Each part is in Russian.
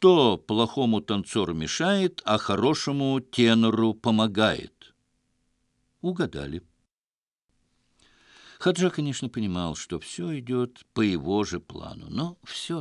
Что плохому танцору мешает, а хорошему тенору помогает? Угадали. Ходжа, конечно, понимал, что все идет по его же плану, но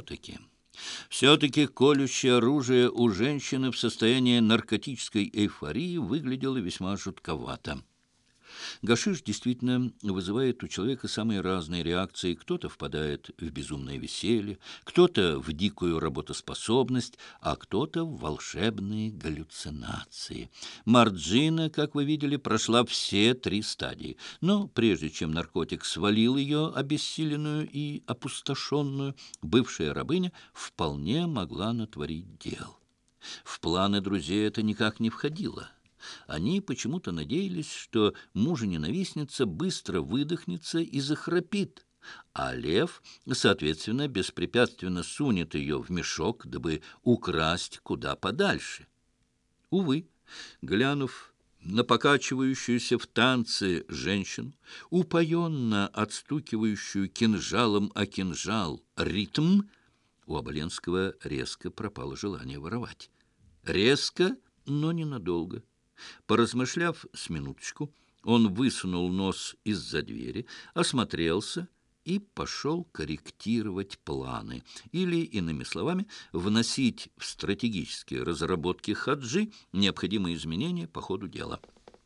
все-таки колющее оружие у женщины в состоянии наркотической эйфории выглядело весьма жутковато. Гашиш действительно вызывает у человека самые разные реакции. Кто-то впадает в безумное веселье, кто-то в дикую работоспособность, а кто-то в волшебные галлюцинации. Марджина, как вы видели, прошла все 3 стадии. Но прежде чем наркотик свалил ее обессиленную и опустошенную, бывшая рабыня вполне могла натворить дел. В планы друзей это никак не входило. Они почему-то надеялись, что мужа-ненавистница быстро выдохнется и захрапит, а лев, соответственно, беспрепятственно сунет ее в мешок, дабы украсть куда подальше. Увы, глянув на покачивающуюся в танце женщину, упоенно отстукивающую кинжалом о кинжал ритм, у Оболенского резко пропало желание воровать. Резко, но ненадолго. Поразмышляв с минуточку, он высунул нос из-за двери, осмотрелся и пошел корректировать планы, или, иными словами, вносить в стратегические разработки Хаджи необходимые изменения по ходу дела.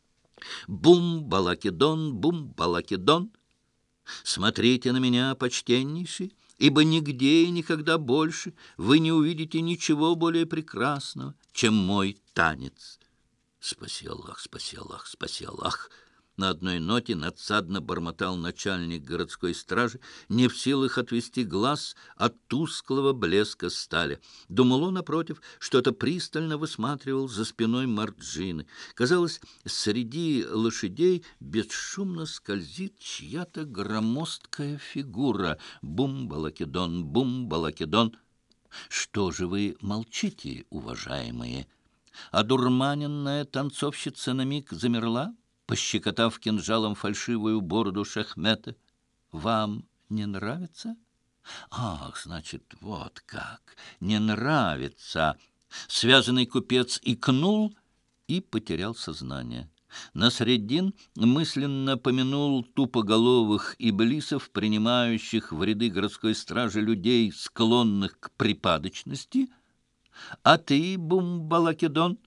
Бум-балакедон, бум-балакедон! Смотрите на меня, почтеннейший, ибо нигде и никогда больше вы не увидите ничего более прекрасного, чем мой танец. Спаси Аллах, спаси Аллах, спаси Аллах! На одной ноте надсадно бормотал начальник городской стражи, не в силах отвести глаз от тусклого блеска стали. Думало, напротив, что-то пристально высматривал за спиной Марджины. Казалось, среди лошадей бесшумно скользит чья-то громоздкая фигура. Бум-балакедон, бум-балакедон! Что же вы молчите, уважаемые? Одурманенная танцовщица на миг замерла, пощекотав кинжалом фальшивую бороду Шахмета. «Вам не нравится?» «Ах, значит, вот как! Не нравится!» Связанный купец икнул и потерял сознание. Насреддин мысленно помянул тупоголовых иблисов, принимающих в ряды городской стражи людей, склонных к припадочности. «А ты, Бумбалакедон?»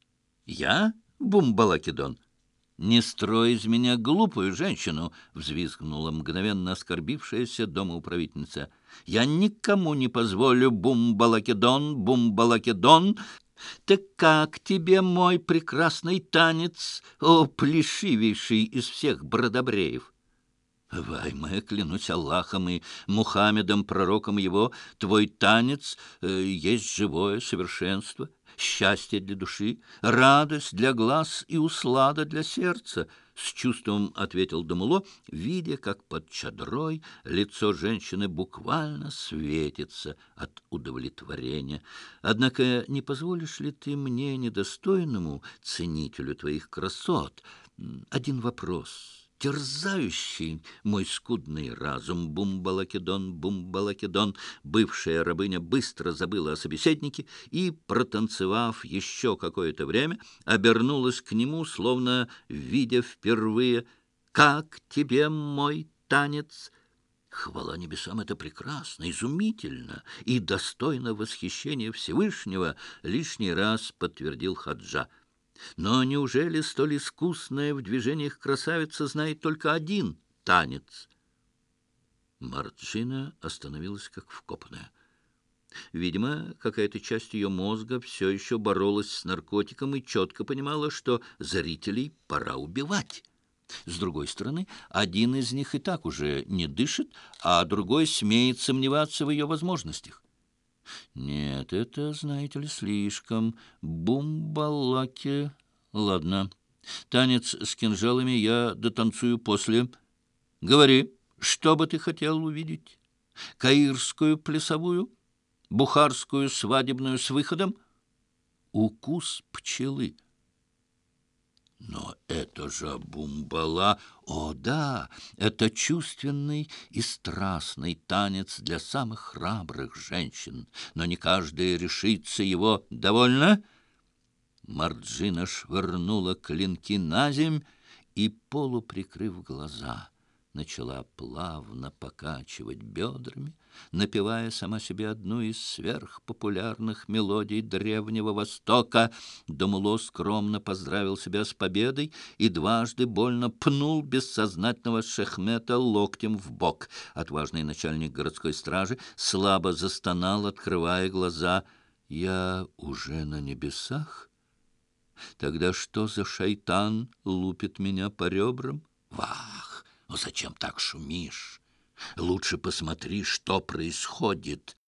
«Я, Бумбалакедон?» «Не строй из меня глупую женщину!» — взвизгнула мгновенно оскорбившаяся домоуправительница. «Я никому не позволю, Бумбалакедон, Бумбалакедон! Так как тебе мой прекрасный танец, о, плешивейший из всех бродобреев?» «Ваймая, клянусь Аллахом и Мухаммедом, пророком его, твой танец есть живое совершенство, счастье для души, радость для глаз и услада для сердца», — с чувством ответил Дамуло, видя, как под чадрой лицо женщины буквально светится от удовлетворения. «Однако не позволишь ли ты мне, недостойному ценителю твоих красот, один вопрос?» терзающий мой скудный разум, Бумбалакедон, Бумбалакедон. Бывшая рабыня быстро забыла о собеседнике и, протанцевав еще какое-то время, обернулась к нему, словно видя впервые. «Как тебе мой танец?» «Хвала небесам, это прекрасно, изумительно и достойно восхищения Всевышнего», — лишний раз подтвердил Хаджа. «Но неужели столь искусная в движениях красавица знает только один танец?» Марджина остановилась как вкопанная. Видимо, какая-то часть ее мозга все еще боролась с наркотиком и четко понимала, что зрителей пора убивать. С другой стороны, один из них и так уже не дышит, а другой смеет сомневаться в ее возможностях. «Нет, это, знаете ли, слишком. Бумбалаки. Ладно, танец с кинжалами я дотанцую после. Говори, что бы ты хотел увидеть? Каирскую плясовую? Бухарскую свадебную с выходом? Укус пчелы?» Но это же бумбала! О, да, это чувственный и страстный танец для самых храбрых женщин, но не каждая решится его. Довольно? Марджина швырнула клинки на земь и, полуприкрыв глаза, начала плавно покачивать бедрами, напевая сама себе одну из сверхпопулярных мелодий Древнего Востока. Домуло скромно поздравил себя с победой и дважды больно пнул бессознательного Шехмета локтем в бок. Отважный начальник городской стражи слабо застонал, открывая глаза. «Я уже на небесах? Тогда что за шайтан лупит меня по ребрам? Вах! Ну зачем так шумишь? Лучше посмотри, что происходит».